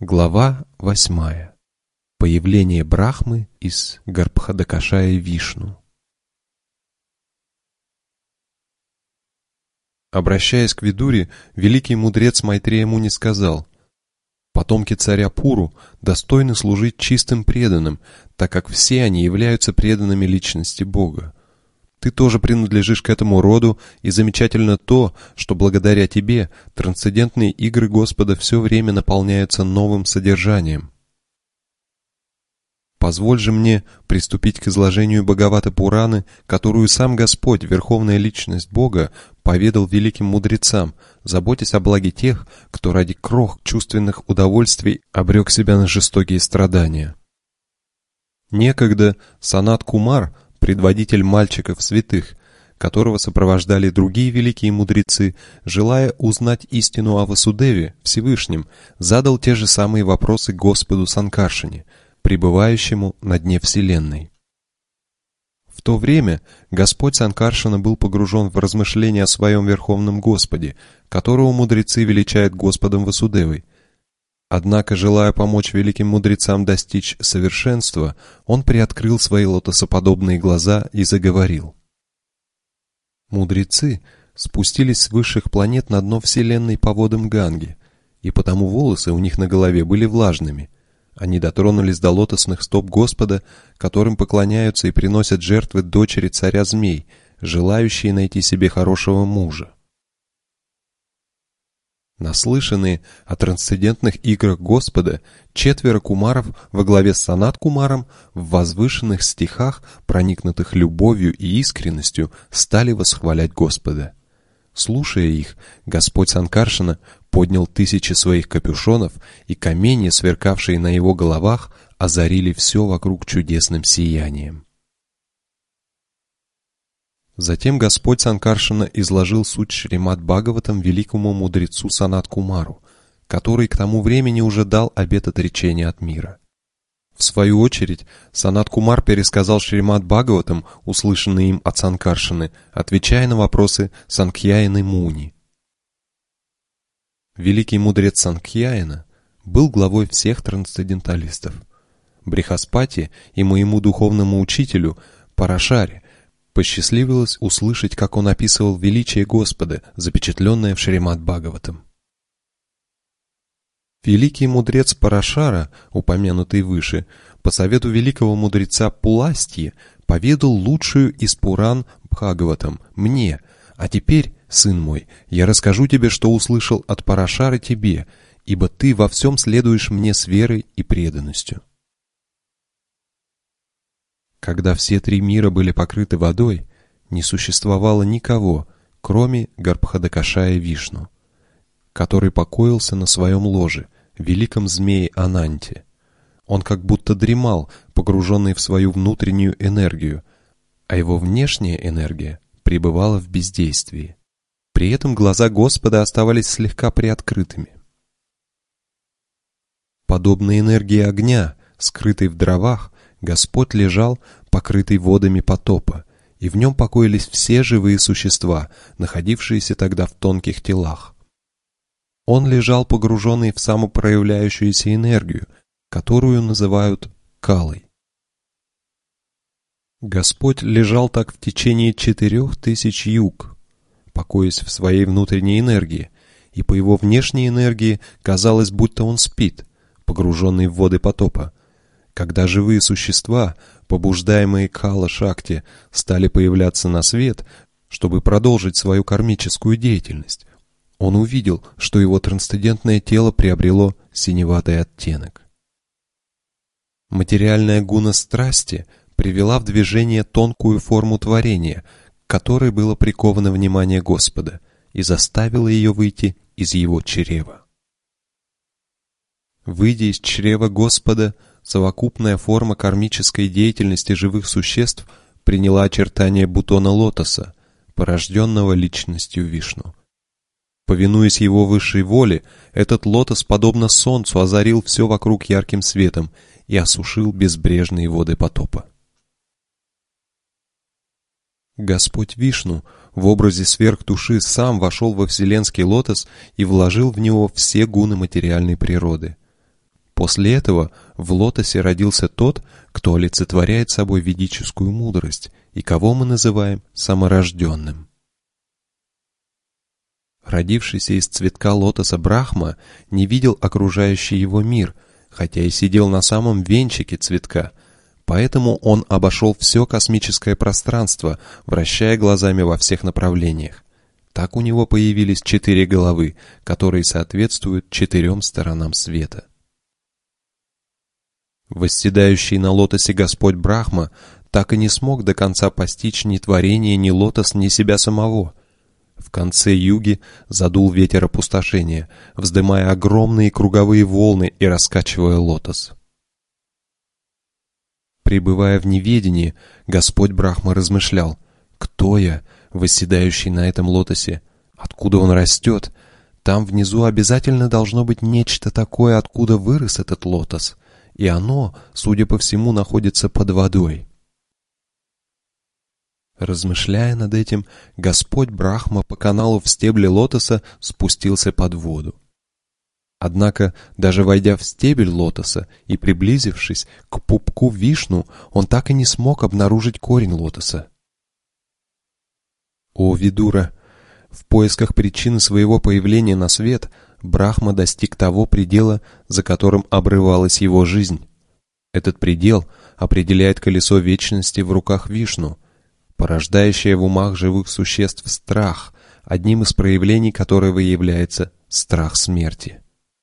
Глава 8. Появление Брахмы из Гарбхадакашая Вишну. Обращаясь к Видуре, великий мудрец Майтрея Муни сказал: «Потомки царя Пуру достойны служить чистым преданным, так как все они являются преданными личности Бога. Ты тоже принадлежишь к этому роду, и замечательно то, что благодаря тебе трансцендентные игры Господа все время наполняются новым содержанием. Позволь же мне приступить к изложению Бхагавата-пураны, которую сам Господь, Верховная Личность Бога, поведал великим мудрецам, заботясь о благе тех, кто ради крох чувственных удовольствий обрек себя на жестокие страдания. Некогда Санат-Кумар, предводитель мальчиков святых, которого сопровождали другие великие мудрецы, желая узнать истину о Васудеве, Всевышнем, задал те же самые вопросы Господу Санкаршане, пребывающему на дне Вселенной. В то время Господь Санкаршана был погружен в размышления о своем Верховном Господе, которого мудрецы величают Господом Васудевой. Однако, желая помочь великим мудрецам достичь совершенства, он приоткрыл свои лотосоподобные глаза и заговорил. Мудрецы спустились с высших планет на дно Вселенной по водам Ганги, и потому волосы у них на голове были влажными. Они дотронулись до лотосных стоп Господа, которым поклоняются и приносят жертвы дочери царя змей, желающие найти себе хорошего мужа. Наслышанные о трансцендентных играх Господа, 4 кумаров во главе с Санат-Кумаром в возвышенных стихах, проникнутых любовью и искренностью, стали восхвалять Господа. Слушая их, Господь Санкаршана поднял 1000 своих капюшонов, и камни, сверкавшие на его головах, озарили все вокруг чудесным сиянием. Затем Господь Санкаршана изложил суть Шримад-Бхагаватам великому мудрецу Санат-Кумару, который к тому времени уже дал обет отречения от мира. В свою очередь, Санат-Кумар пересказал Шримад-Бхагаватам, услышанные им от Санкаршаны, отвечая на вопросы Санкхьяяны Муни. Великий мудрец Санкхьяяна был главой всех трансценденталистов. Брихаспати и моему духовному учителю Парашаре посчастливилось услышать, как он описывал величие Господа, запечатленное в Шримад-Бхагаватам. Великий мудрец Парашара, упомянутый выше, по совету великого мудреца Пуластьи, поведал лучшую из Пуран Бхагаватам мне, а теперь, сын мой, я расскажу тебе, что услышал от Парашары тебе, ибо ты во всем следуешь мне с верой и преданностью. Когда все 3 мира были покрыты водой, не существовало никого, кроме Гарбхадакашая Вишну, который покоился на своем ложе, великом змее Ананте. Он как будто дремал, погруженный в свою внутреннюю энергию, а его внешняя энергия пребывала в бездействии. При этом глаза Господа оставались слегка приоткрытыми. Подобно энергии огня, скрытой в дровах, Господь лежал, покрытый водами потопа, и в нем покоились все живые существа, находившиеся тогда в тонких телах. Он лежал погруженный в самопроявляющуюся энергию, которую называют калой. Господь лежал так в течение 4000 юг, покоясь в своей внутренней энергии, и по его внешней энергии казалось, будто он спит, погруженный в воды потопа. Когда живые существа, побуждаемые Кала-Шакти, стали появляться на свет, чтобы продолжить свою кармическую деятельность, он увидел, что его трансцендентное тело приобрело синеватый оттенок. Материальная гуна страсти привела в движение тонкую форму творения, к которой было приковано внимание Господа, и заставила ее выйти из его чрева. Выйдя из чрева Господа, совокупная форма кармической деятельности живых существ приняла очертания бутона лотоса, порожденного личностью Вишну. Повинуясь его высшей воле, этот лотос, подобно солнцу, озарил все вокруг ярким светом и осушил безбрежные воды потопа. Господь Вишну в образе сверхдуши сам вошел во вселенский лотос и вложил в него все гуны материальной природы. После этого в лотосе родился тот, кто олицетворяет собой ведическую мудрость и кого мы называем саморожденным. Родившийся из цветка лотоса Брахма не видел окружающий его мир, хотя и сидел на самом венчике цветка, поэтому он обошел все космическое пространство, вращая глазами во всех направлениях. Так у него появились 4 головы, которые соответствуют 4 сторонам света. Восседающий на лотосе Господь Брахма так и не смог до конца постичь ни творение, ни лотос, ни себя самого. В конце юги задул ветер опустошения, вздымая огромные круговые волны и раскачивая лотос. Пребывая в неведении, Господь Брахма размышлял: «Кто я, восседающий на этом лотосе? Откуда он растет? Там внизу обязательно должно быть нечто такое, откуда вырос этот лотос, и оно, судя по всему, находится под водой». Размышляя над этим, Господь Брахма по каналу в стебле лотоса спустился под воду. Однако, даже войдя в стебель лотоса и приблизившись к пупку Вишну, он так и не смог обнаружить корень лотоса. О Видура! В поисках причины своего появления на свет Брахма достиг того предела, за которым обрывалась его жизнь. Этот предел определяет колесо вечности в руках Вишну, порождающее в умах живых существ страх, одним из проявлений которого является страх смерти.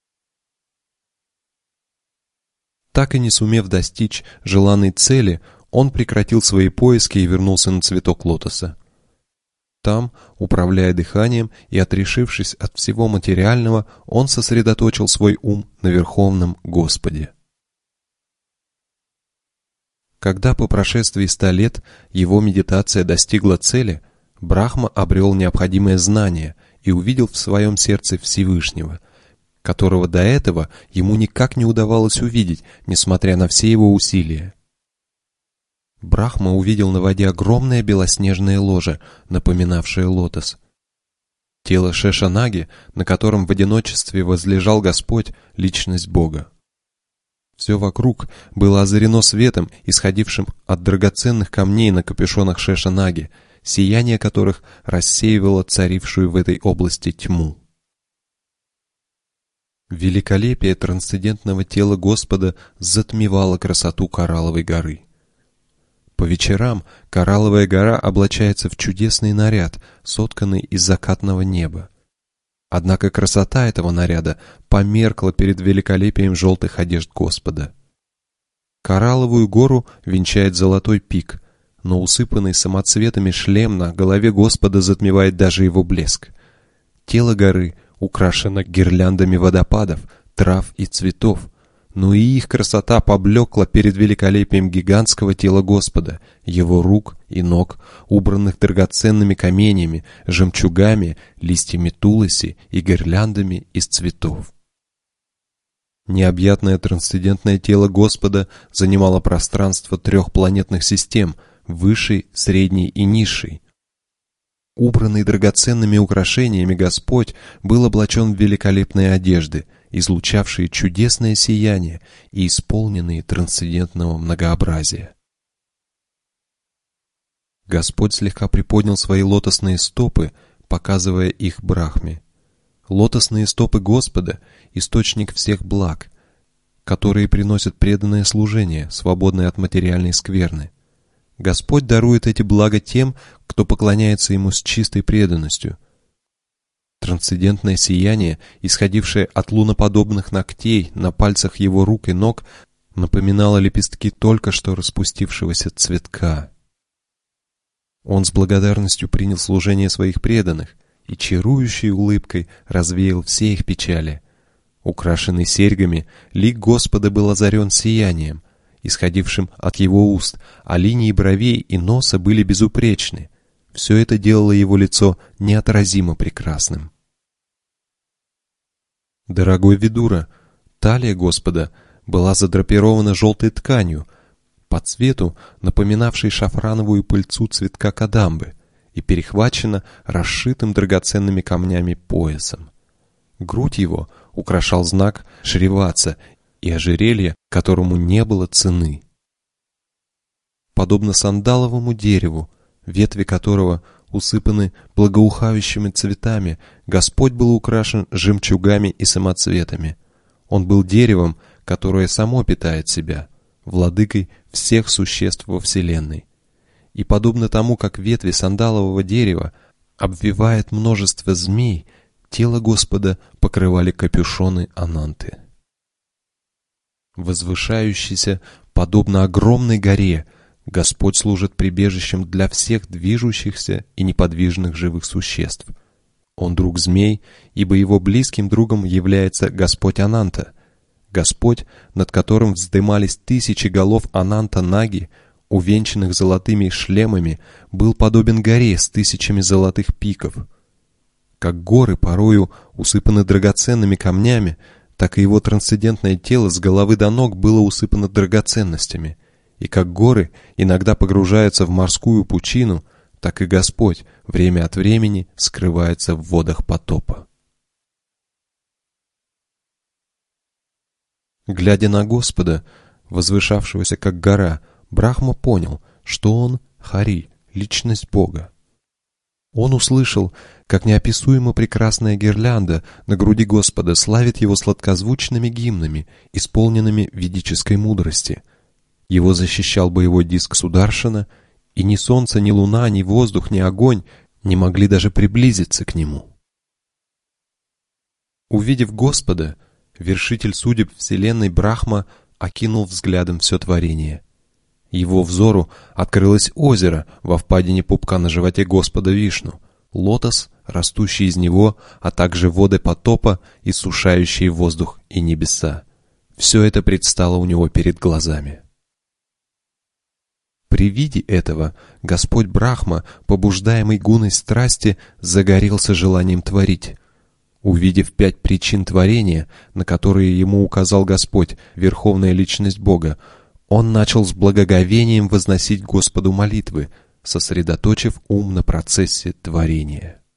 Так и не сумев достичь желанной цели, он прекратил свои поиски и вернулся на цветок лотоса. Там, управляя дыханием и отрешившись от всего материального, он сосредоточил свой ум на Верховном Господе. Когда по прошествии 100 лет его медитация достигла цели, Брахма обрел необходимое знание и увидел в своем сердце Всевышнего, которого до этого ему никак не удавалось увидеть, несмотря на все его усилия. Брахма увидел на воде огромное белоснежное ложе, напоминавшее лотос. Тело Шешанаги, на котором в одиночестве возлежал Господь, личность Бога. Все вокруг было озарено светом, исходившим от драгоценных камней на капюшонах Шешанаги, сияние которых рассеивало царившую в этой области тьму. Великолепие трансцендентного тела Господа затмевало красоту Коралловой горы. По вечерам Коралловая гора облачается в чудесный наряд, сотканный из закатного неба. Однако красота этого наряда померкла перед великолепием желтых одежд Господа. Коралловую гору венчает золотой пик, но усыпанный самоцветами шлем на голове Господа затмевает даже его блеск. Тело горы украшено гирляндами водопадов, трав и цветов, но и их красота поблекла перед великолепием гигантского тела Господа, его рук и ног, убранных драгоценными каменями, жемчугами, листьями тулоси и гирляндами из цветов. Необъятное трансцендентное тело Господа занимало пространство 3 планетных систем — высшей, средней и низшей. Убранный драгоценными украшениями Господь был облачен в великолепные одежды, излучавшие чудесное сияние и исполненные трансцендентного многообразия. Господь слегка приподнял свои лотосные стопы, показывая их Брахме. Лотосные стопы Господа — источник всех благ, которые приносят преданное служение, свободное от материальной скверны. Господь дарует эти блага тем, кто поклоняется Ему с чистой преданностью. Трансцендентное сияние, исходившее от луноподобных ногтей на пальцах Его рук и ног, напоминало лепестки только что распустившегося цветка. Он с благодарностью принял служение своих преданных и чарующей улыбкой развеял все их печали. Украшенный серьгами, лик Господа был озарен сиянием, исходившим от его уст, а линии бровей и носа были безупречны. Все это делало его лицо неотразимо прекрасным. Дорогой Видура, талия Господа была задрапирована желтой тканью, по цвету напоминавшей шафрановую пыльцу цветка кадамбы, и перехвачена расшитым драгоценными камнями поясом. Грудь его украшал знак Шриватса и ожерелье, которому не было цены. Подобно сандаловому дереву, ветви которого усыпаны благоухающими цветами, Господь был украшен жемчугами и самоцветами. Он был деревом, которое само питает себя, владыкой всех существ во вселенной. И подобно тому, как ветви сандалового дерева обвивает множество змей, тело Господа покрывали капюшоны Ананты. Возвышающийся, подобно огромной горе, Господь служит прибежищем для всех движущихся и неподвижных живых существ. Он друг змей, ибо его близким другом является Господь Ананта, Господь, над которым вздымались тысячи голов Ананта-Наги, увенчанных золотыми шлемами, был подобен горе с тысячами золотых пиков. Как горы порою усыпаны драгоценными камнями, так и его трансцендентное тело с головы до ног было усыпано драгоценностями. И как горы иногда погружаются в морскую пучину, так и Господь время от времени скрывается в водах потопа. Глядя на Господа, возвышавшегося как гора, Брахма понял, что он Хари, личность Бога. Он услышал, как неописуемо прекрасная гирлянда на груди Господа славит его сладкозвучными гимнами, исполненными ведической мудрости. Его защищал боевой диск Сударшана, и ни солнце, ни луна, ни воздух, ни огонь не могли даже приблизиться к нему. Увидев Господа, вершитель судеб вселенной Брахма окинул взглядом все творение. Его взору открылось озеро во впадине пупка на животе Господа Вишну, лотос, растущий из него, а также воды потопа, иссушающие воздух и небеса. Все это предстало у него перед глазами. При виде этого Господь Брахма, побуждаемый гуной страсти, загорелся желанием творить. Увидев 5 причин творения, на которые ему указал Господь, верховная личность Бога, он начал с благоговением возносить Господу молитвы, сосредоточив ум на процессе творения.